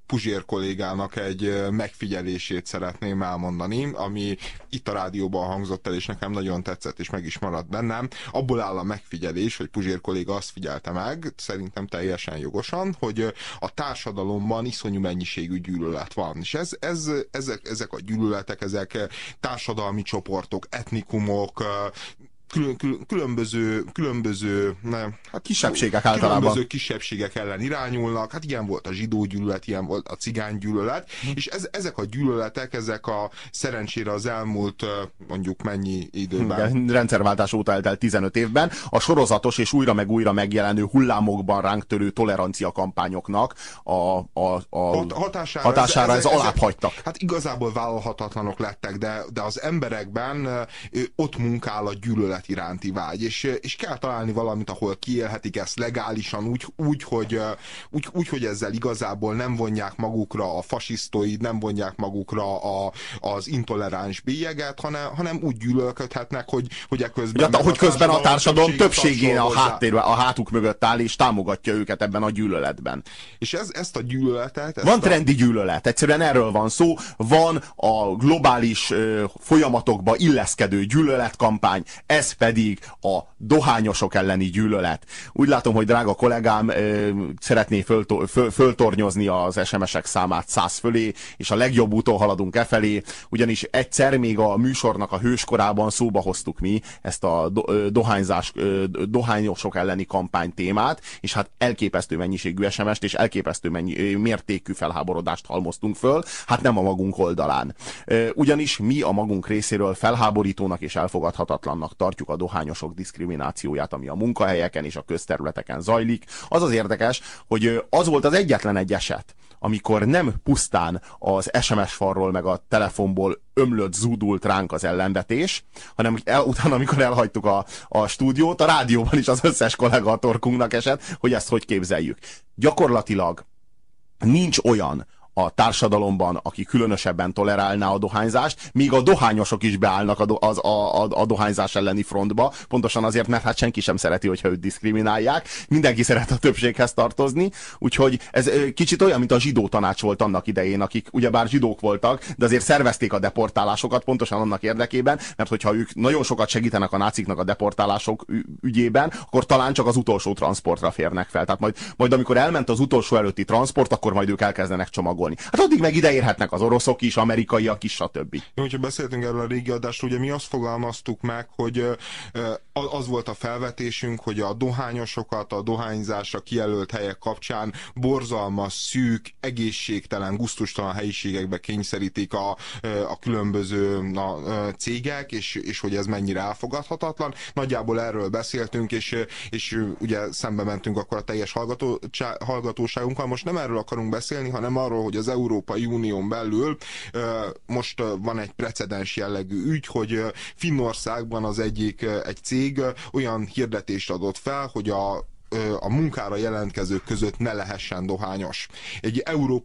Puzsér kollégának egy megfigyelését szeretném elmondani, ami itt a rádióban hangzott el, és nekem nagyon tetszett, és meg is maradt bennem. Abból áll a megfigyelés, hogy Puzsér kolléga azt figyelte meg, szerintem teljesen jogosan, hogy a társadalomban iszonyú mennyiségű gyűlölet van. És ezek a gyűlöletek, ezek társadalmi csoportok, etnikumok, különböző hát kisebbségek általában. Különböző kisebbségek ellen irányulnak. Hát ilyen volt a zsidó gyűlölet, ilyen volt a cigány gyűlölet, és ezek a gyűlöletek, ezek a szerencsére az elmúlt mondjuk mennyi időben. Igen, rendszerváltás óta eltelt 15 évben a sorozatos és újra meg újra megjelenő hullámokban ránk törő tolerancia kampányoknak hatására ez alább hagytak. Hát igazából vállalhatatlanok lettek, de az emberekben ott munkál a gyűlölet iránti vágy, és kell találni valamit, ahol kiélhetik ezt legálisan, hogy ezzel igazából nem vonják magukra a fasisztoid, nem vonják magukra az intoleráns bélyeget, hanem úgy gyűlölködhetnek, hogy eközben... Hogy közben a társadalom többségén a hátuk mögött áll, és támogatja őket ebben a gyűlöletben. És ezt a gyűlöletet... Van trendi gyűlölet, egyszerűen erről van szó, van a globális folyamatokba illeszkedő gyűlöletkampány, ez pedig a dohányosok elleni gyűlölet. Úgy látom, hogy drága kollégám szeretné föltornyozni az SMS-ek számát 100 fölé, és a legjobb úton haladunk e felé, ugyanis egyszer még a műsornak a hőskorában szóba hoztuk mi ezt a dohányosok elleni kampány témát, és hát elképesztő mennyiségű SMS-t és elképesztő mértékű felháborodást halmoztunk föl, hát nem a magunk oldalán. Ugyanis mi a magunk részéről felháborítónak és elfogadhatatlannak tartjuk a dohányosok diszkriminációját, ami a munkahelyeken és a közterületeken zajlik. Az az érdekes, hogy az volt az egyetlen egy eset, amikor nem pusztán az SMS falról meg a telefonból ömlött, zúdult ránk az ellenvetés, hanem utána, amikor elhagytuk a stúdiót, a rádióban is az összes kollega a torkunknak esett, hogy ezt hogy képzeljük. Gyakorlatilag nincs olyan a társadalomban, aki különösebben tolerálná a dohányzást, míg a dohányosok is beállnak a dohányzás elleni frontba, pontosan azért, mert hát senki sem szereti, hogyha őt diszkriminálják, mindenki szeret a többséghez tartozni, úgyhogy ez kicsit olyan, mint a zsidó tanács volt annak idején, akik ugyebár zsidók voltak, de azért szervezték a deportálásokat pontosan annak érdekében, mert hogyha ők nagyon sokat segítenek a náciknak a deportálások ügyében, akkor talán csak az utolsó transportra férnek fel. Tehát majd amikor elment az utolsó előtti transport, akkor majd ők elkezdenek csomagolni. Hát addig meg ide érhetnek az oroszok is, amerikaiak is, stb. Jó, hogyha beszéltünk erről a régi adásról, ugye mi azt fogalmaztuk meg, hogy az volt a felvetésünk, hogy a dohányosokat a dohányzásra kijelölt helyek kapcsán borzalmas, szűk, egészségtelen, gusztustalan helyiségekbe kényszerítik a különböző cégek, és hogy ez mennyire elfogadhatatlan. Nagyjából erről beszéltünk, és ugye szembe mentünk akkor a teljes hallgatóságunkkal. Most nem erről akarunk beszélni, hanem arról, hogy az Európai Unión belül most van egy precedens jellegű ügy, hogy Finnországban egy cég olyan hirdetést adott fel, hogy a munkára jelentkezők között ne lehessen dohányos. Egy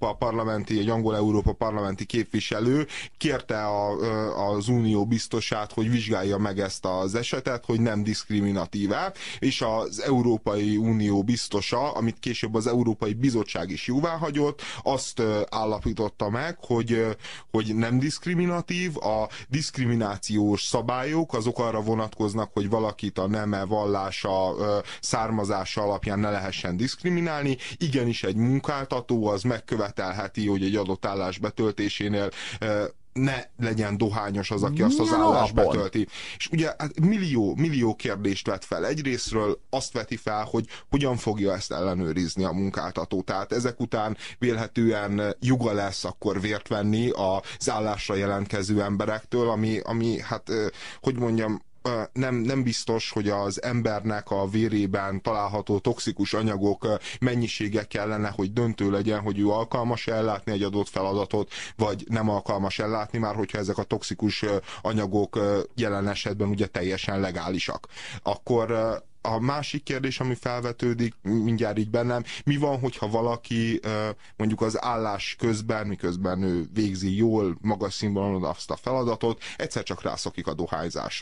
angol Európa parlamenti képviselő kérte az unió biztosát, hogy vizsgálja meg ezt az esetet, hogy nem diszkriminatív-e, és az Európai Unió biztosa, amit később az Európai Bizottság is jóváhagyott, azt állapította meg, hogy nem diszkriminatív, a diszkriminációs szabályok azok arra vonatkoznak, hogy valakit a neme, vallása, származása alapján ne lehessen diszkriminálni. Igenis egy munkáltató az megkövetelheti, hogy egy adott állás betöltésénél ne legyen dohányos az, aki azt az állást betölti. És ugye hát millió kérdést vet fel. Egyrészről azt veti fel, hogy hogyan fogja ezt ellenőrizni a munkáltató. Tehát ezek után vélhetően joga lesz akkor vért venni az állásra jelentkező emberektől, ami hát, hogy mondjam, nem biztos, hogy az embernek a vérében található toxikus anyagok mennyisége kellene, hogy döntő legyen, hogy ő alkalmas ellátni egy adott feladatot, vagy nem alkalmas ellátni, már hogyha ezek a toxikus anyagok jelen esetben ugye teljesen legálisak. Akkor a másik kérdés, ami felvetődik mindjárt így bennem, mi van, hogyha valaki mondjuk az állás közben, miközben ő végzi jól, magas színvonalon azt a feladatot, egyszer csak rászokik a dohányzásra.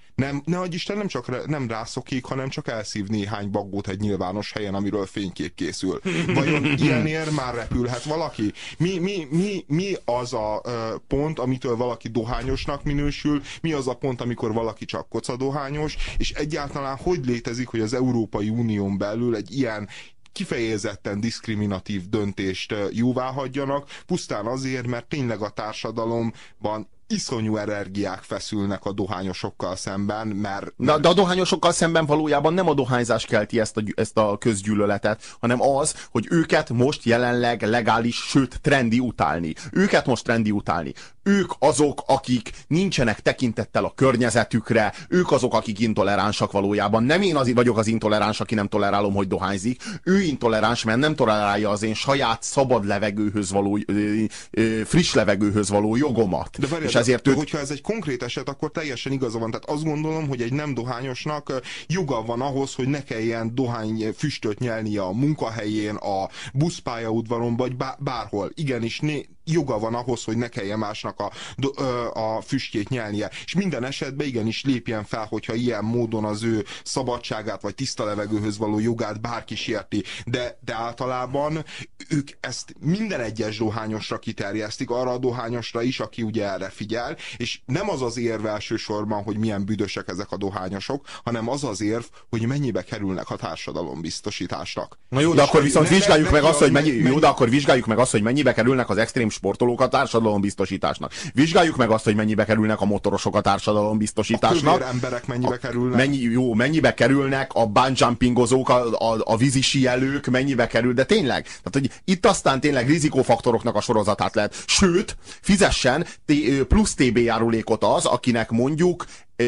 Nem, ne adj Isten, nem rászokik, hanem csak elszív néhány baggót egy nyilvános helyen, amiről fénykép készül. Vajon ilyenért már repülhet valaki? Mi az a pont, amitől valaki dohányosnak minősül? Mi az a pont, amikor valaki csak kocadohányos? És egyáltalán hogy létezik, hogy az Európai Unión belül egy ilyen kifejezetten diszkriminatív döntést jóvá hagyjanak, pusztán azért, mert tényleg a társadalomban iszonyú energiák feszülnek a dohányosokkal szemben, mert... De a dohányosokkal szemben valójában nem a dohányzás kelti ezt a közgyűlöletet, hanem az, hogy őket most jelenleg legális, sőt trendi utálni. Őket most trendi utálni. Ők azok, akik nincsenek tekintettel a környezetükre, ők azok, akik intoleránsak valójában. Nem én az vagyok az intoleráns, aki nem tolerálom, hogy dohányzik. Ő intoleráns, mert nem tolerálja az én saját szabad levegőhöz való, friss levegőhöz való jogomat. De várjál, ezért hogyha ez egy konkrét eset, akkor teljesen igaza van. Tehát azt gondolom, hogy egy nem dohányosnak joga van ahhoz, hogy ne kelljen dohány füstöt nyelnie a munkahelyén, a buszpályaudvaron, vagy bárhol. Igenis, joga van ahhoz, hogy ne kelljen másnak a füstjét nyelnie. És minden esetben igenis lépjen fel, hogyha ilyen módon az ő szabadságát, vagy tiszta levegőhöz való jogát bárki sérti. De általában ők ezt minden egyes dohányosra kiterjesztik, arra a dohányosra is, aki ugye erre figyel, és nem az az érv elsősorban, hogy milyen büdösek ezek a dohányosok, hanem az az érv, hogy mennyibe kerülnek a társadalombiztosításnak. Na jó, de akkor viszont vizsgáljuk meg azt, hogy jó, de akkor vizsgáljuk meg azt, hogy mennyibe kerülnek az extrém sportolók a társadalombiztosításnak. Vizsgáljuk meg azt, hogy mennyibe kerülnek a motorosok a társadalombiztosításnak. A kövér emberek mennyibe kerülnek. Mennyibe kerülnek a bungjumpingozók, a vízisíelők, mennyibe kerül, de tényleg. Tehát, hogy itt aztán tényleg rizikófaktoroknak a sorozatát lehet. Sőt, fizessen plusz TB járulékot az, akinek mondjuk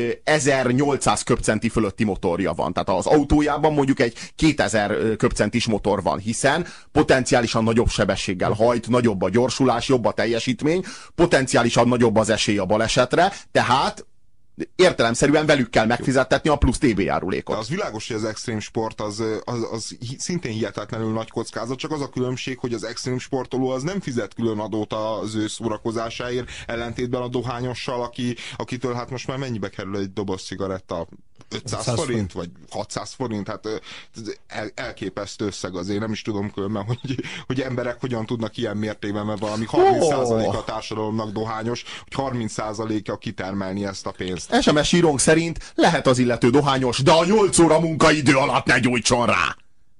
1800 köbcenti fölötti motorja van. Tehát az autójában mondjuk egy 2000 köbcentis motor van, hiszen potenciálisan nagyobb sebességgel hajt, nagyobb a gyorsulás, jobb a teljesítmény, potenciálisan nagyobb az esély a balesetre, tehát értelemszerűen velük kell megfizettetni a plusz TB járulékot. De az világos, hogy az extrém sport az szintén hihetetlenül nagy kockázat, csak az a különbség, hogy az extrém sportoló az nem fizet külön adót az ő szórakozásáért, ellentétben a dohányossal, akitől hát most már mennyibe kerül egy doboz cigaretta? 500 forint, vagy 600 forint, hát elképesztő összeg azért, nem is tudom különben, hogy emberek hogyan tudnak ilyen mértékben, mert valami 30% a társadalomnak dohányos, hogy 30%-a kitermelni ezt a pénzt. SMS írónk szerint lehet az illető dohányos, de a 8 óra munkaidő alatt ne gyújtson rá!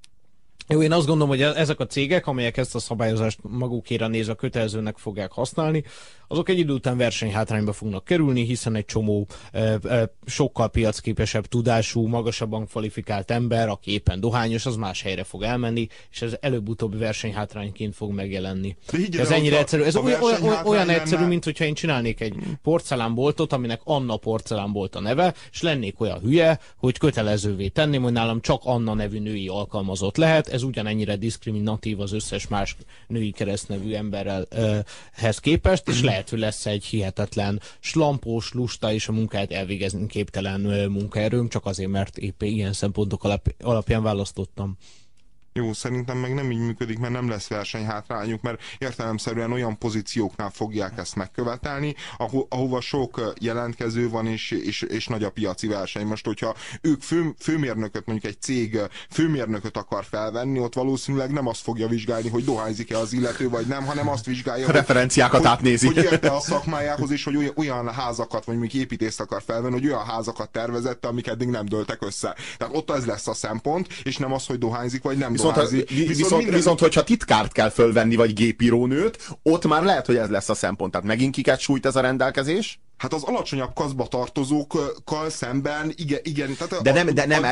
Jó, én azt gondolom, hogy ezek a cégek, amelyek ezt a szabályozást magukéra nézve kötelezőnek fogják használni, azok egy idő után versenyhátrányba fognak kerülni, hiszen egy csomó sokkal piacképesebb tudású, magasabban kvalifikált ember, aki éppen dohányos, az más helyre fog elmenni, és ez előbb-utóbb versenyhátrányként fog megjelenni. Ez ennyire egyszerű. Ez olyan egyszerű, mint hogyha én csinálnék egy porcelánboltot, aminek Anna porcelánbolt a neve, és lennék olyan hülye, hogy kötelezővé tenném, hogy nálam csak Anna nevű női alkalmazott lehet. Ez ugyanennyire diszkriminatív az összes más női keresztnevű emberhez képest, és lehet, hogy lesz egy hihetetlen slampós, lusta és a munkáját elvégezni képtelen munkaerőm, csak azért, mert éppen ilyen szempontok alapján választottam. Jó, szerintem meg nem így működik, mert nem lesz versenyhátrányuk, mert értelemszerűen olyan pozícióknál fogják ezt megkövetelni, ahova sok jelentkező van, és nagy a piaci verseny. Most, hogyha ők főmérnököt, mondjuk egy cég főmérnököt akar felvenni, ott valószínűleg nem azt fogja vizsgálni, hogy dohányzik-e az illető, vagy nem, hanem azt vizsgálja, hogy referenciákat átnézi. Hogy érte a szakmájához, és hogy olyan házakat, vagy mondjuk építészt akar felvenni, hogy olyan házakat tervezette, amik eddig nem dőltek össze. Tehát ott ez lesz a szempont, és nem az, hogy dohányzik, vagy nem. Viszont hogyha titkárt kell fölvenni, vagy gépírónőt, ott már lehet, hogy ez lesz a szempont. Tehát megint kiket sújt ez a rendelkezés? Hát az alacsonyabb kaszba tartozókkal szemben, igen. Tehát de nem,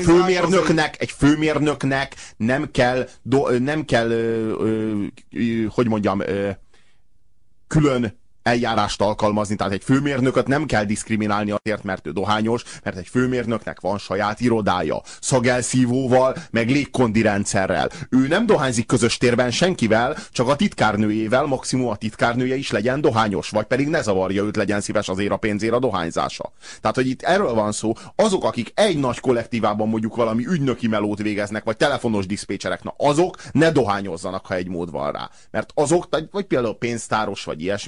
egy főmérnöknek nem kell, hogy mondjam, külön eljárást alkalmazni, tehát egy főmérnököt nem kell diszkriminálni azért, mert ő dohányos, mert egy főmérnöknek van saját irodája, szagelszívóval, meg légkondi rendszerrel. Ő nem dohányzik közös térben senkivel, csak a titkárnőjével, maximum a titkárnője is legyen dohányos, vagy pedig ne zavarja őt, legyen szíves azért a pénzért a dohányzása. Tehát, hogy itt erről van szó, azok, akik egy nagy kollektívában mondjuk valami ügynöki melót végeznek, vagy telefonos diszpécserek, na azok ne dohányozzanak, ha egy mód van rá. Mert azok, vagy például pénztáros, vagy ilyesmi. Hát igen,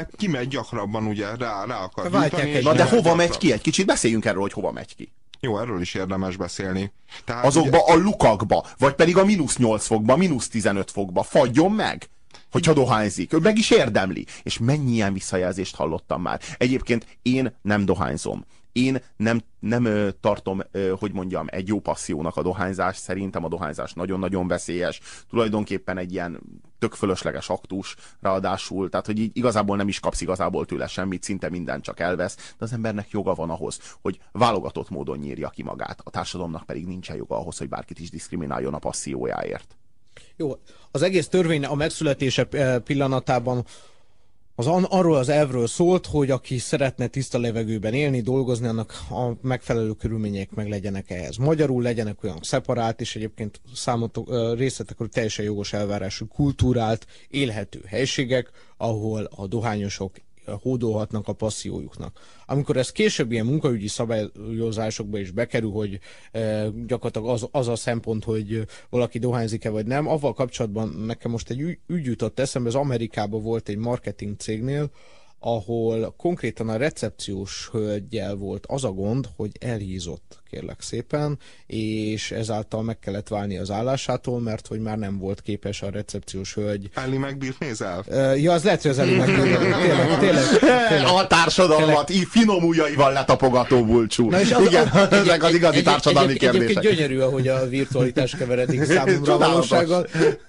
meg kimegy gyakrabban, ugye, rá akar gyújtani. Na de hova megy ki? Egy kicsit beszéljünk erről, hogy hova megy ki. Jó, erről is érdemes beszélni. Tehát, azokba ugye, a lukakba, vagy pedig a -8 fokba, -15 fokba. Fagyjon meg, hogyha dohányzik. Ő meg is érdemli. És mennyi ilyen visszajelzést hallottam már. Egyébként én nem dohányzom. Én nem tartom, hogy mondjam, egy jó passziónak a dohányzás. Szerintem a dohányzás nagyon-nagyon veszélyes. Tulajdonképpen egy ilyen tök fölösleges aktus, ráadásul, tehát hogy így igazából nem is kapsz igazából tőle semmit, szinte mindent csak elvesz, de az embernek joga van ahhoz, hogy válogatott módon nyírja ki magát. A társadalomnak pedig nincsen joga ahhoz, hogy bárkit is diszkrimináljon a passziójáért. Jó, az egész törvény a megszületése pillanatában arról az elvről szólt, hogy aki szeretne tiszta levegőben élni, dolgozni, annak a megfelelő körülmények meg legyenek ehhez. Magyarul legyenek olyan szeparált, és egyébként részletekről teljesen jogos elvárású kultúrált, élhető helységek, ahol a dohányosok hódolhatnak a passziójuknak. Amikor ez később ilyen munkaügyi szabályozásokba is bekerül, hogy gyakorlatilag az a szempont, hogy valaki dohányzik-e vagy nem, avval kapcsolatban nekem most egy ügy jutott eszembe, az Amerikában volt egy marketing cégnél, ahol konkrétan a recepciós hölggyel volt az a gond, hogy elhízott, kérlek szépen, és ezáltal meg kellett válni az állásától, mert hogy már nem volt képes a recepciós hölgy. Ellie McBeal nézel? Ja, az lehet, hogy az Ellie McBeal. Tényleg. A társadalmat így finom ujjaival letapogató Bulcsú. Na és igen, ezek az igazi társadalmi kérdések. Egyébként gyönyörű, ahogy a virtualitás keveredik számomra a valósággal.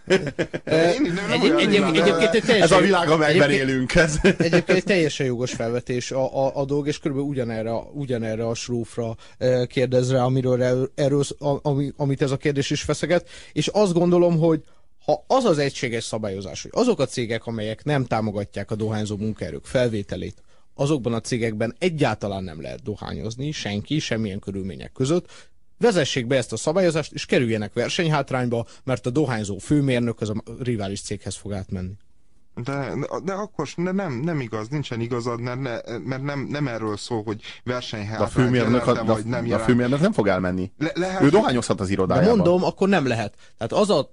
Ez a világa megbenélünk. Egyébként egy teljesen jogos felvetés a dolog, és körülbelül ugyanerre a srófra kérdez rá, amit ez a kérdés is feszeget, és azt gondolom, hogy ha az az egységes szabályozás, hogy azok a cégek, amelyek nem támogatják a dohányzó munkaerők felvételét, azokban a cégekben egyáltalán nem lehet dohányozni, senki, semmilyen körülmények között, vezessék be ezt a szabályozást, és kerüljenek versenyhátrányba, mert a dohányzó főmérnök az a rivális céghez fog átmenni. De akkor nem igaz, nincsen igazad, mert nem erről szól, hogy versenyhátrányba jelente, vagy nem jelent. A főmérnök nem fog elmenni. Ő dohányozhat az irodájában. De mondom, akkor nem lehet. Tehát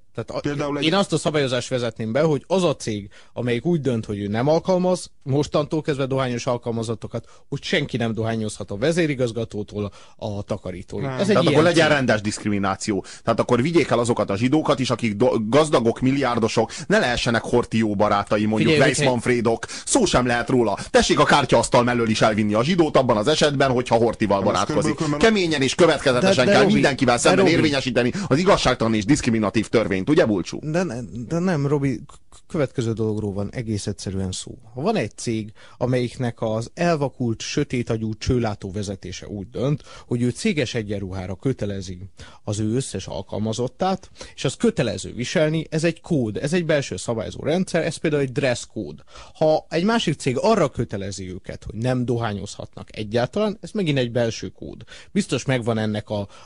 én azt a szabályozást vezetném be, hogy az a cég, amelyik úgy dönt, hogy ő nem alkalmaz, mostantól kezdve dohányos alkalmazatokat, hogy senki nem dohányozhat a vezérigazgatótól a takarítóig. Tehát akkor legyen rendes diszkrimináció. Tehát akkor vigyék el azokat a zsidókat is, akik gazdagok, milliárdosok, ne lehessenek Horthy barátai, mondjuk Weiss Manfredok. Szó sem lehet róla. Tessék a kártyaasztal mellől is elvinni a zsidót abban az esetben, hogyha Horthyval barátkozik. Keményen és következetesen kell mindenkivel szemben érvényesíteni az igazságtalan és diszkriminatív törvényt. Ugye, Bulcsú? De nem, Robi, következő dologról van egész egyszerűen szó. Ha van egy cég, amelyiknek az elvakult, sötétagyú csőlátó vezetése úgy dönt, hogy ő céges egyenruhára kötelezi az ő összes alkalmazottát, és az kötelező viselni, ez egy kód, ez egy belső szabályozó rendszer, ez például egy dress kód. Ha egy másik cég arra kötelezi őket, hogy nem dohányozhatnak egyáltalán, ez megint egy belső kód. Biztos megvan ennek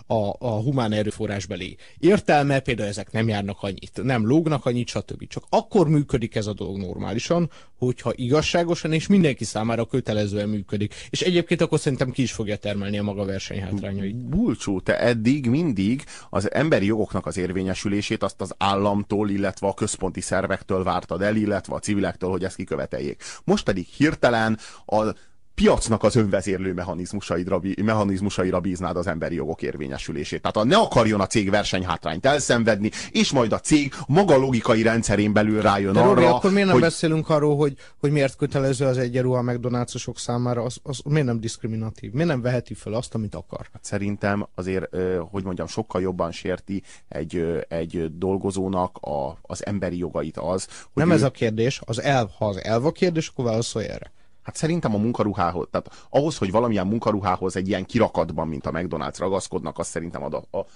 a humán erőforrásbeli értelme, például ezek nem járnak annyit, nem lógnak annyit, stb. Csak akkor működik ez a dolog normálisan, hogyha igazságosan és mindenki számára kötelezően működik. És egyébként akkor szerintem ki is fogja termelni a maga versenyhátrányait. Bulcsú, te eddig mindig az emberi jogoknak az érvényesülését azt az államtól, illetve a központi szervektől vártad el, illetve a civilektől, hogy ezt kiköveteljék. Most pedig hirtelen a piacnak az önvezérlő mechanizmusaira bíznád az emberi jogok érvényesülését. Tehát ne akarjon a cég versenyhátrányt elszenvedni, és majd a cég maga logikai rendszerén belül rájön arra, Robi, akkor miért nem beszélünk arról, hogy miért kötelező az egyenruha a McDonald's-osok számára, az miért nem diszkriminatív? Miért nem veheti fel azt, amit akar? Hát szerintem azért, hogy mondjam, sokkal jobban sérti egy dolgozónak az emberi jogait az, hogy nem ez a kérdés, ha az elv a kérdés, akkor válaszolj erre. Hát szerintem a munkaruhához, tehát ahhoz, hogy valamilyen munkaruhához egy ilyen kirakatban, mint a McDonald's ragaszkodnak, azt szerintem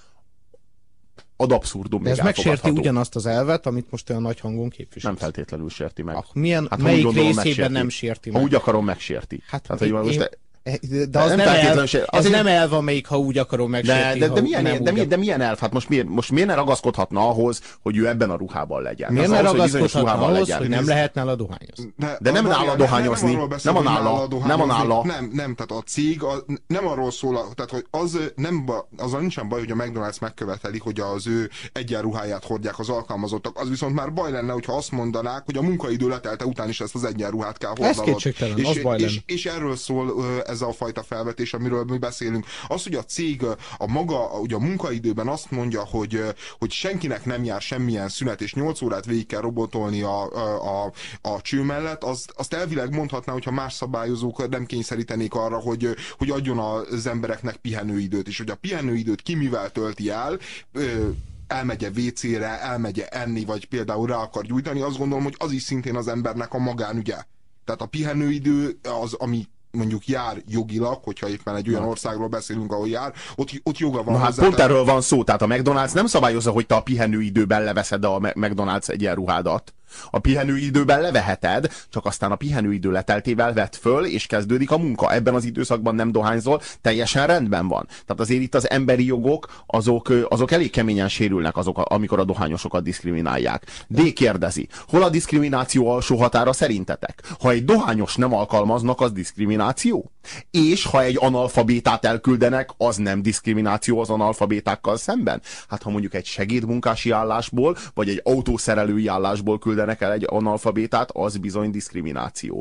ad abszurdum. De ez megsérti ugyanazt az elvet, amit most olyan nagy hangon képvisel. Nem feltétlenül sérti meg. Melyik részében nem sérti meg? Ha úgy akarom, megsérti. Hát tehát, hogy most De az nem nem elv, feltétlenül ez nem elv, amelyik, ha úgy akarom megsérti, de milyen elf? Hát most miért ne ragaszkodhatna ahhoz, hogy ő ebben a ruhában legyen? Miért ne ahhoz, ragaszkodhatna ahhoz, hogy nem lehet nála dohányozni? De nem nála dohányozni. Nem a nála. Nem, tehát a cég nem arról szól, tehát hogy azzal nincsen baj, hogy a McDonald's megköveteli, hogy az ő egyenruháját hordják az alkalmazottak. Az viszont már baj lenne, hogyha azt mondanák, hogy a munkaidő letelte után is ezt az egyenruhát kell hordanod. Ez kétségtelen, az baj lenne. És erről szól ez a fajta felvetés, amiről mi beszélünk. Az, hogy a cég ugye a munkaidőben azt mondja, hogy senkinek nem jár semmilyen szünet, és 8 órát végig kell robotolni a cső mellett, azt elvileg mondhatná, hogyha más szabályozók nem kényszerítenék arra, hogy adjon az embereknek pihenőidőt, és hogy a pihenőidőt ki mivel tölti el, elmegye WC-re, elmegye enni, vagy például rá akar gyújtani, azt gondolom, hogy az is szintén az embernek a magánügye. Tehát a pihenőidő az, ami mondjuk jár jogilag, hogyha éppen egy olyan országról beszélünk, ahol jár, ott joga van. Hát pont erről van szó, tehát a McDonald's nem szabályozza, hogy te a pihenőidőben leveszed a McDonald's egyenruhádat. A pihenőidőben leveheted, csak aztán a pihenőidő leteltével vedd föl, és kezdődik a munka. Ebben az időszakban nem dohányzol, teljesen rendben van. Tehát azért itt az emberi jogok, azok elég keményen sérülnek, amikor a dohányosokat diszkriminálják. D kérdezi, hol a diszkrimináció alsó határa szerintetek? Ha egy dohányos nem alkalmaznak, az diszkrimináció? És ha egy analfabétát elküldenek, az nem diszkrimináció az analfabétákkal szemben? Hát ha mondjuk egy segédmunkási állásból, vagy egy autószerelői állásból küldenek el egy analfabétát, az bizony diszkrimináció.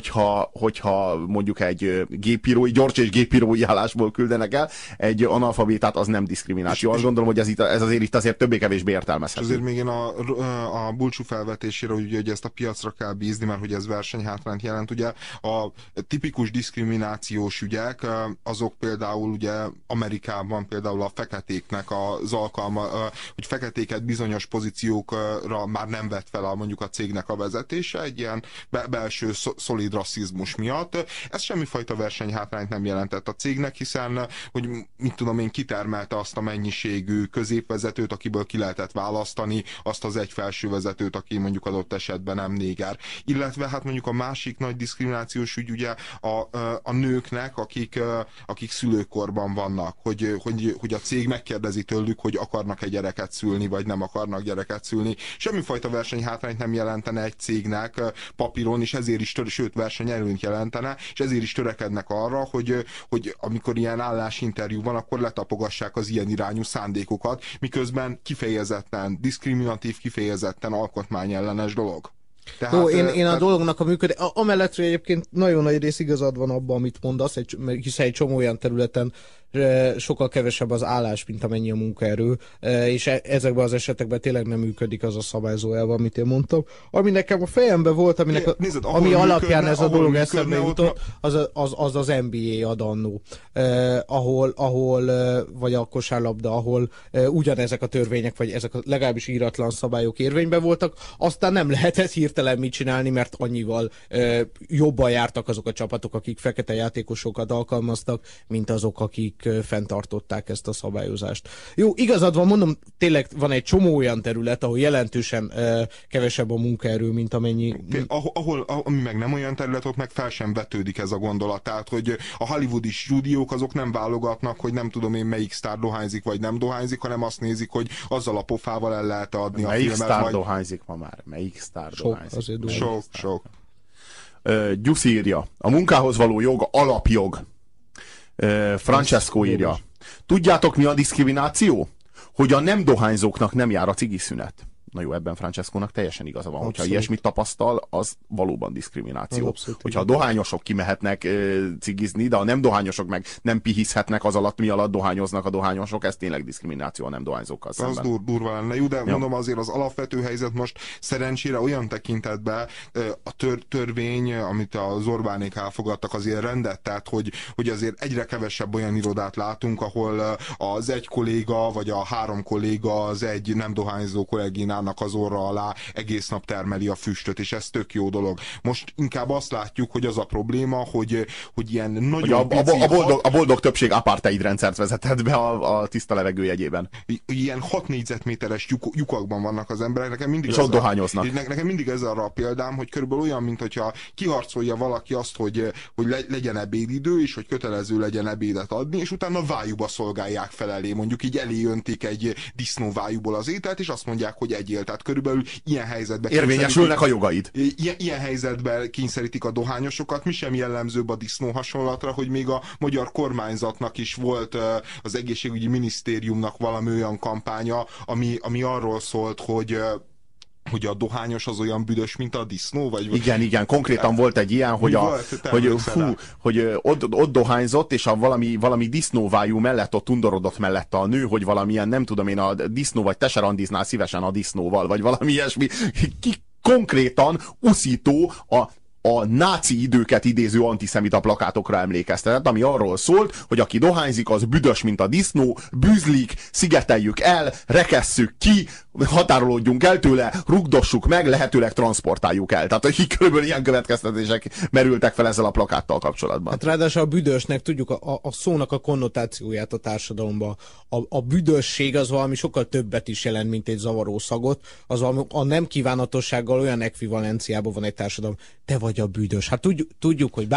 Hogyha mondjuk egy gyors és gépírói állásból küldenek el egy analfabétát, az nem diszkrimináció. Azt gondolom, hogy ez azért itt azért többé-kevésbé értelmezhető. Azért még én a Bulcsú felvetésére, hogy ezt a piacra kell bízni, mert hogy ez versenyhátrányt jelent. Ugye a tipikus diszkriminációs ügyek, azok például ugye Amerikában például a feketéknek az alkalma, hogy feketéket bizonyos pozíciókra már nem vett fel mondjuk a cégnek a vezetése, egy ilyen belső szolid rasszizmus miatt. Ez semmifajta versenyhátrányt nem jelentett a cégnek, hiszen, hogy mit tudom én, kitermelte azt a mennyiségű középvezetőt, akiből ki lehetett választani, azt az egy felsővezetőt, aki mondjuk adott esetben nem néger. Illetve hát mondjuk a másik nagy diszkriminációs ügy ugye a nőknek, akik szülőkorban vannak, hogy a cég megkérdezi tőlük, hogy akarnak egy gyereket szülni, vagy nem akarnak gyereket szülni. Semmifajta versenyhátrányt nem jelentene egy cégnek papíron, és ezért is, sőt versenyelőnyt jelentene, és ezért is törekednek arra, hogy amikor ilyen állásinterjú van, akkor letapogassák az ilyen irányú szándékokat, miközben kifejezetten diszkriminatív, kifejezetten alkotmányellenes dolog. Tehát, jó, én a dolognak a működés, amellett, hogy egyébként nagyon nagy rész igazad van abban, amit mondasz, hiszen egy csomó olyan területen sokkal kevesebb az állás, mint amennyi a munkaerő, és ezekben az esetekben tényleg nem működik az a szabályzó elv, amit én mondtam. Ami nekem a fejemben volt, ami alapján ez a dolog eszembe jutott, az NBA adannó, ahol vagy a kosárlabda, ahol ugyanezek a törvények, vagy ezek a legalábbis íratlan szabályok érvényben voltak, aztán nem lehetett hirtelen mit csinálni, mert annyival jobban jártak azok a csapatok, akik fekete játékosokat alkalmaztak, mint azok, akik fenntartották ezt a szabályozást. Jó, igazad van, mondom, tényleg van egy csomó olyan terület, ahol jelentősen kevesebb a munkaerő, mint amennyi... Ami meg nem olyan terület, ott meg fel sem vetődik ez a gondolat. Tehát, hogy a hollywoodi stúdiók azok nem válogatnak, hogy nem tudom én melyik sztár dohányzik, vagy nem dohányzik, hanem azt nézik, hogy azzal a pofával el lehet adni melyik a filmet. Melyik sztár dohányzik ma már? Melyik sztár dohányzik? Sok. Gyuszi írja. A munkához való jog alapjog. Francesco írja. Tudjátok, mi a diszkrimináció? Hogy a nem dohányzóknak nem jár a cigiszünet. Na jó, ebben Francescónak teljesen igaza van. Hogyha ilyesmit tapasztal, az valóban diszkrimináció. Hogyha a dohányosok kimehetnek cigizni, de a nem dohányosok meg nem pihiszhetnek az alatt, mi alatt dohányoznak a dohányosok, ez tényleg diszkrimináció a nem dohányzókkal szemben. Az durva lenne. Jó, de mondom, azért az alapvető helyzet most szerencsére olyan tekintetben a törvény, amit az Orbánék elfogadtak, azért rendet, tehát hogy azért egyre kevesebb olyan irodát látunk, ahol az egy kolléga, vagy a 3 kolléga az egy nem dohányzó kollégínál cigarettának az orra alá, egész nap termeli a füstöt, és ez tök jó dolog. Most inkább azt látjuk, hogy az a probléma, hogy ilyen nagyon a boldog többség apartheid rendszert vezetett be a tiszta levegő jegyében. Ilyen 6 négyzetméteres lyukakban vannak az emberek. Nekem mindig és ott dohányoznak. Nekem mindig ez arra a példám, hogy körülbelül olyan, mint hogyha kiharcolja valaki azt, hogy legyen ebédidő, és hogy kötelező legyen ebédet adni, és utána vájuba szolgálják fel elé. Mondjuk így elé öntik egy disznóvájúból az ételt, és azt mondják, hogy egyél. Tehát körülbelül ilyen helyzetben érvényesülnek a jogaid. Ilyen helyzetben kényszerítik a dohányosokat. Mi sem jellemzőbb a disznó hasonlatra, hogy még a magyar kormányzatnak is volt, az egészségügyi minisztériumnak valami olyan kampánya, ami arról szólt, hogy a dohányos az olyan büdös, mint a disznó? Igen, konkrétan volt egy ilyen, hogy ott dohányzott, és valami disznóvájú mellett ott undorodott mellette a nő, hogy valamilyen, nem tudom én, a disznó, vagy te se randiznál szívesen a disznóval, vagy valami ilyesmi. Konkrétan uszító, a náci időket idéző antiszemita plakátokra emlékeztetett, ami arról szólt, hogy aki dohányzik, az büdös, mint a disznó, bűzlik, szigeteljük el, rekesszük ki, határolódjunk el tőle, rugdossuk meg, lehetőleg transportáljuk el. Tehát, hogy körülbelül ilyen következtetések merültek fel ezzel a plakáttal kapcsolatban. Hát ráadásul a büdösnek tudjuk a szónak a konnotációját a társadalomban. A büdösség az valami sokkal többet is jelent, mint egy zavaró szagot. Az a nem kívánatossággal olyan ekvivalenciában van egy társadalom. Te vagy a büdös. Hát tudjuk, hogy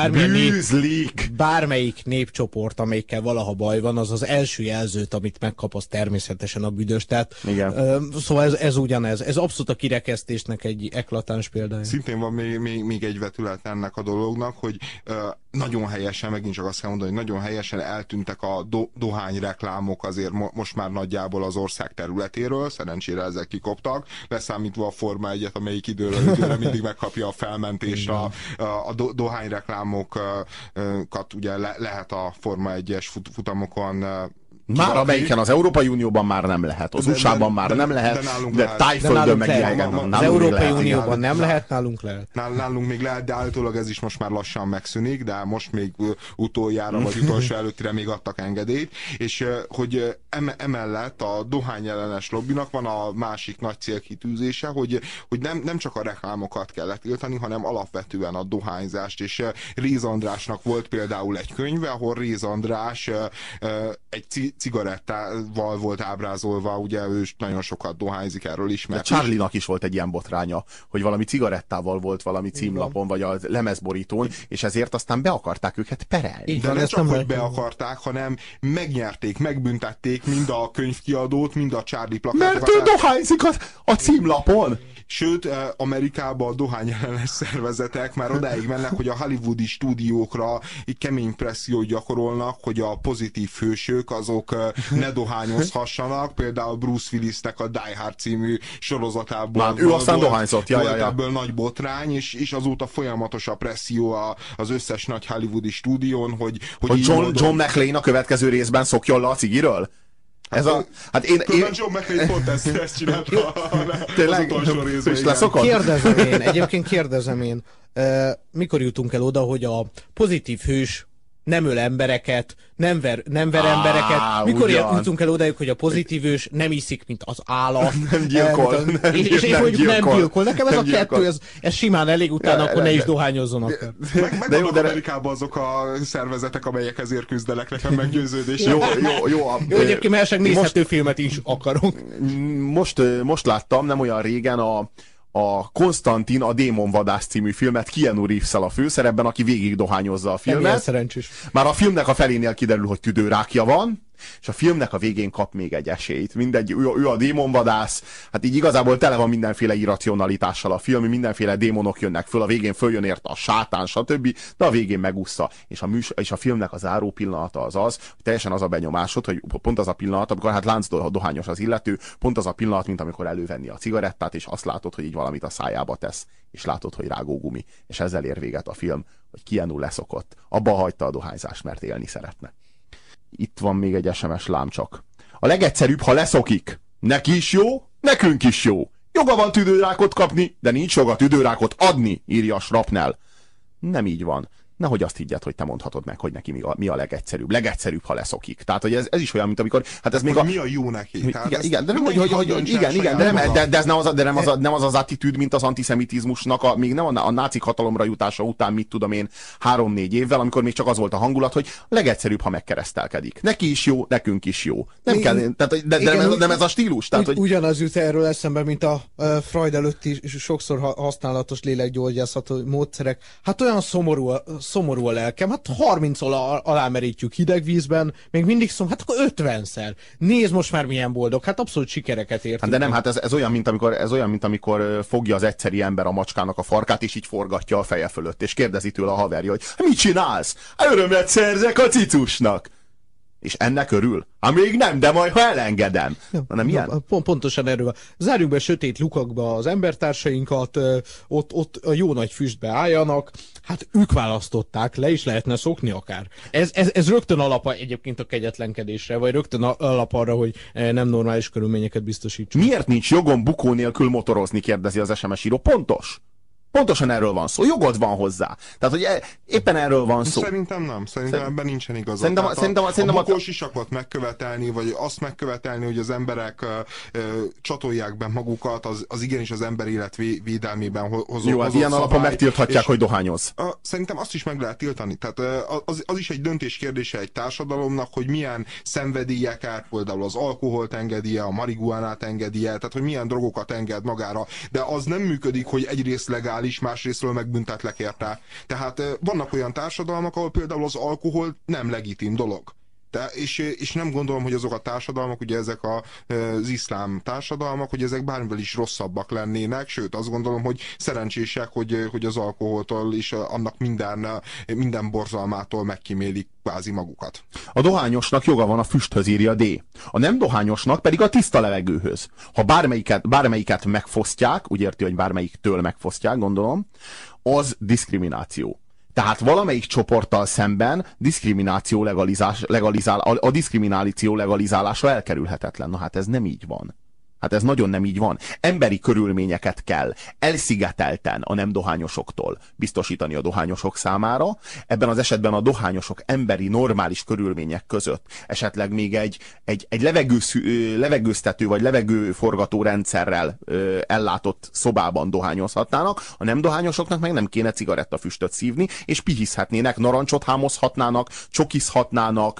bármelyik népcsoport, amelyikkel valaha baj van, az az első jelzőt, amit megkap, az természetesen a büdös. Tehát, szóval ez ugyanez. Ez abszolút a kirekesztésnek egy eklatáns példája. Szintén van még egy vetület ennek a dolognak, hogy nagyon helyesen, megint csak azt kell mondani, hogy nagyon helyesen eltűntek a dohányreklámok azért most már nagyjából az ország területéről, szerencsére ezek kikoptak, leszámítva a Forma 1-et, amelyik időről időre mindig megkapja a felmentést. A dohánykreklámokat ugye lehet a Forma 1-es futamokon már amelyiken az Európai Unióban már nem lehet, az USA-ban már nem lehet, de Tájföldön meg ilyengen. Az Európai Unióban nem lehet, nálunk lehet. Nálunk még lehet, de állítólag ez is most már lassan megszűnik, de most még utoljára vagy utolsó előttire még adtak engedélyt, és hogy emellett a dohányellenes lobbinak van a másik nagy célkitűzése, hogy nem csak a reklámokat kellett tiltani, hanem alapvetően a dohányzást, és Réz Andrásnak volt például egy könyve, ahol Réz András egy cigarettával volt ábrázolva, ugye ő nagyon sokat dohányzik, erről ismert. Charlie-nak is volt egy ilyen botránya, hogy valami cigarettával volt valami címlapon, vagy a lemezborítón, és ezért aztán be akarták őket perelni. De nem csak, hogy be akarták, hanem megnyerték, megbüntették mind a könyvkiadót, mind a Charlie plakátokat. Mert ő dohányzik a címlapon! Sőt, Amerikában a dohányellenes szervezetek már odáig mennek, hogy a hollywoodi stúdiókra kemény pressziót gyakorolnak, hogy a pozitív hősök azok ne dohányozhassanak. Például Bruce Willisnek a Die Hard című sorozatában ő aztán dohányzott. Volt ebből nagy botrány, és azóta folyamatos a presszió az összes nagy hollywoodi stúdión, hogy John McClane a következő részben szokjon le a cigiről? John McClane pont ezt csinálta az utolsó részben. Kérdezem én, mikor jutunk el oda, hogy a pozitív hős nem öl embereket, nem ver embereket. Mikor jutunk el odáig, hogy a pozitív ős nem iszik, mint az állat. Nem gyilkol. És mondjuk nem gyilkol. Nekem ez a kettő, ez simán elég, utána akkor ne is dohányozzon akár. Megvannak Amerikában azok a szervezetek, amelyek ezért küzdenek, nekem meggyőződés. Jó, egyébként mellesleg nézhető filmet is akarok. Most láttam, nem olyan régen a Konstantin, a Démonvadász című filmet Keanu Reeves-szel a főszerepben, aki végig dohányozza a filmet. Szerencsés. Már a filmnek a felénél kiderül, hogy tüdőrákja van, és a filmnek a végén kap még egy esélyt. Mindegy, ő a démonvadász, hát így igazából tele van mindenféle irracionalitással a film, mindenféle démonok jönnek föl, a végén följön érte a sátán, stb., de a végén megúszza. És a filmnek a záró pillanata az, hogy teljesen az a benyomásod, hogy pont az a pillanat, amikor hát láncdohányos az illető, pont az a pillanat, mint amikor elővenni a cigarettát, és azt látod, hogy így valamit a szájába tesz, és látod, hogy rágógumi. És ezzel ér véget a film, hogy Keanu leszokott. Abba hagyta a dohányzást, mert élni szeretne. Itt van még egy SMS lámcsak. A legegyszerűbb, ha leszokik. Neki is jó, nekünk is jó. Joga van tüdőrákot kapni, de nincs joga tüdőrákot adni, írja Shrapnel. Nem így van. nehogy azt higgyed, hogy te mondhatod meg, hogy neki mi a legegyszerűbb. Legegyszerűbb, ha leszokik. Tehát, hogy ez is olyan, mint amikor... Hát ez még mi a jó neki? Igen, de nem az az attitűd, mint az antiszemitizmusnak, még nem a nácik hatalomra jutása után, mit tudom én, 3-4 évvel, amikor még csak az volt a hangulat, hogy a legegyszerűbb, ha megkeresztelkedik. Neki is jó, nekünk is jó. Nem kell, tehát, nem ez a stílus. Tehát, hogy... Ugyanaz jut erről eszembe, mint a Freud előtti sokszor használatos lélekgyógyászati módszerek. Hát olyan szomorú a lelkem, hát 30-szor alámerítjük hideg vízben, még mindig hát akkor 50-szer. Nézd most már milyen boldog, hát abszolút sikereket ért. Hát de nem, hát ez olyan, mint amikor fogja az egyszeri ember a macskának a farkát, és így forgatja a feje fölött, és kérdezi tőle a haverja, hogy mit csinálsz? Örömet szerzek a cicusnak! És ennek örül? Hát még nem, de majd ha elengedem. Nem ilyen? Pontosan erről. Zárjuk be sötét lukakba az embertársainkat, ott a jó nagy füstbe álljanak. Hát ők választották, le is lehetne szokni akár. Ez rögtön alapa egyébként a kegyetlenkedésre, vagy rögtön alap arra, hogy nem normális körülményeket biztosítsunk. Miért nincs jogom bukó nélkül motorozni, kérdezi az SMS író. Pontosan erről van szó. Jogod van hozzá. Tehát, hogy éppen erről van szó. Szerintem nem. Szerintem ebben nincsen igazad. Szerintem a bukós isakot megkövetelni, vagy azt megkövetelni, hogy az emberek csatolják be magukat, az igenis az ember élet védelmében hozott. Jó, hát ilyen alapon megtilthatják, hogy dohányoz. Szerintem azt is meg lehet tiltani. Tehát az is egy döntés kérdése egy társadalomnak, hogy milyen szenvedélyeket, például az alkoholt engedélye, a marihuánát engedélye, tehát hogy milyen drogokat enged magára. De az nem működik, hogy egyrészt legális, másrésztről megbüntetlek érte. Tehát vannak olyan társadalmak, ahol például az alkohol nem legitim dolog. És nem gondolom, hogy azok a társadalmak, ugye ezek az iszlám társadalmak, hogy ezek bármivel is rosszabbak lennének, sőt azt gondolom, hogy szerencsések, hogy az alkoholtól és annak minden borzalmától megkímélik kvázi magukat. A dohányosnak joga van a füsthöz, írja D. A nem dohányosnak pedig a tiszta levegőhöz. Ha bármelyiket megfosztják, úgy érti, hogy bármelyiktől megfosztják, gondolom, az diszkrimináció. Tehát valamelyik csoporttal szemben a diszkrimináció legalizálása elkerülhetetlen. Na hát ez nem így van. Hát ez nagyon nem így van. Emberi körülményeket kell elszigetelten a nem dohányosoktól biztosítani a dohányosok számára. Ebben az esetben a dohányosok emberi, normális körülmények között esetleg még egy levegőztető vagy levegőforgató rendszerrel ellátott szobában dohányozhatnának. A nem dohányosoknak meg nem kéne cigarettafüstöt szívni, és pihiszhetnének, narancsot hámozhatnának, csokizhatnának,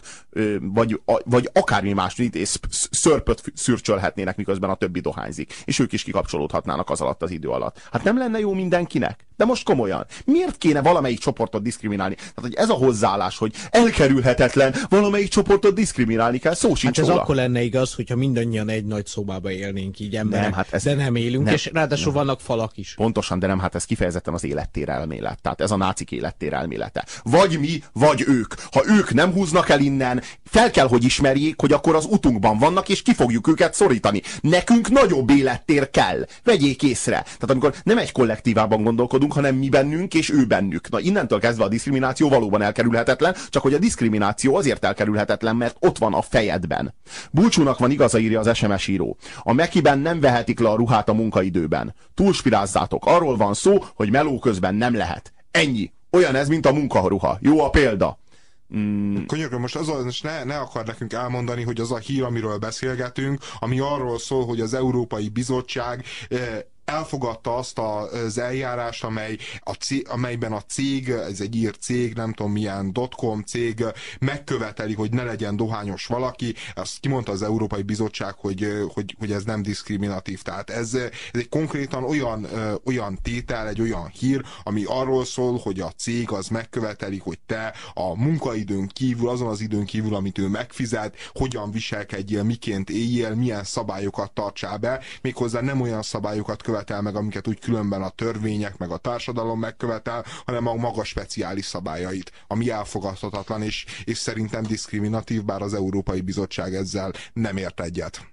vagy akármi más, és szörpöt szürcsölhetnének, miközben a többi dohányzik. És ők is kikapcsolódhatnának az alatt az idő alatt. Hát nem lenne jó mindenkinek? De most komolyan. Miért kéne valamelyik csoportot diszkriminálni? Tehát, hogy ez a hozzáállás, hogy elkerülhetetlen, valamelyik csoportot diszkriminálni kell, szó sincs hát ez róla. akkor lenne igaz, hogyha mindannyian egy nagy szobába élnénk így emberek, nem, hát de nem élünk, és ráadásul vannak falak is. Pontosan, de nem, hát ez kifejezetten az élettér elmélet. Tehát ez a nácik élettér elmélete. Vagy mi, vagy ők. Ha ők nem húznak el innen, fel kell, hogy ismerjék, hogy akkor az utunkban vannak, és ki fogjuk őket szorítani. Nekünk nagyobb élettér kell. Vegyék észre. Tehát amikor nem egy kollektívában gondolkodunk, hanem mi bennünk és ő bennük. Na innentől kezdve a diszkrimináció valóban elkerülhetetlen, csak hogy a diszkrimináció azért elkerülhetetlen, mert ott van a fejedben. Bulcsúnak van igaza, írja az SMS író. A Mekiben nem vehetik le a ruhát a munkaidőben. Túlspirázzátok. Arról van szó, hogy meló közben nem lehet. Ennyi. Olyan ez, mint a munkaruha. Jó a példa. Könyörgöm, most ne akar nekünk elmondani, hogy az a hír, amiről beszélgetünk, ami arról szól, hogy az Európai Bizottság elfogadta azt az eljárást, amelyben a cég, ez egy ír cég, nem tudom milyen .com cég megköveteli, hogy ne legyen dohányos valaki. Azt kimondta az Európai Bizottság, hogy ez nem diszkriminatív. Tehát ez egy konkrétan olyan tétel, egy olyan hír, ami arról szól, hogy a cég az megköveteli, hogy te a munkaidőn kívül, azon az időn kívül, amit ő megfizet, hogyan viselkedjél, miként éljél, milyen szabályokat tartsál be, méghozzá nem olyan szabályokat követel meg, amiket úgy különben a törvények, meg a társadalom megkövetel, hanem a maga speciális szabályait, ami elfogadhatatlan, és szerintem diszkriminatív, bár az Európai Bizottság ezzel nem ért egyet.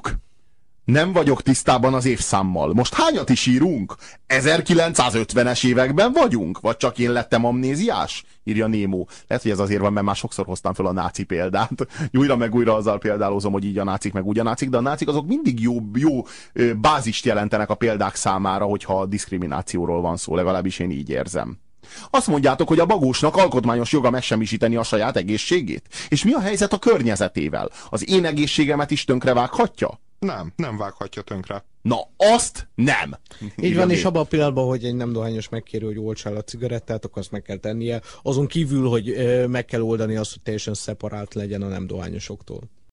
Nem vagyok tisztában az évszámmal. Most hányat is írunk? 1950-es években vagyunk? Vagy csak én lettem amnéziás? Írja Némó. Lehet, hogy ez azért van, mert már sokszor hoztam fel a náci példát. Újra meg újra azzal példálozom, hogy így a nácik, meg úgy a nácik, de a nácik azok mindig jó bázist jelentenek a példák számára, hogyha a diszkriminációról van szó, legalábbis én így érzem. Azt mondjátok, hogy a bagósnak alkotmányos joga megsemmisíteni a saját egészségét? És mi a helyzet a környezetével? Az én egészségemet is tönkrevághatja? Nem vághatja tönkre. Na, azt nem. Így van, és abban a pillanatban, hogy egy nem dohányos megkéri, hogy oltsa el a cigarettát, akkor azt meg kell tennie. Azon kívül, hogy meg kell oldani azt, hogy teljesen szeparált legyen a nem dohányosoktól.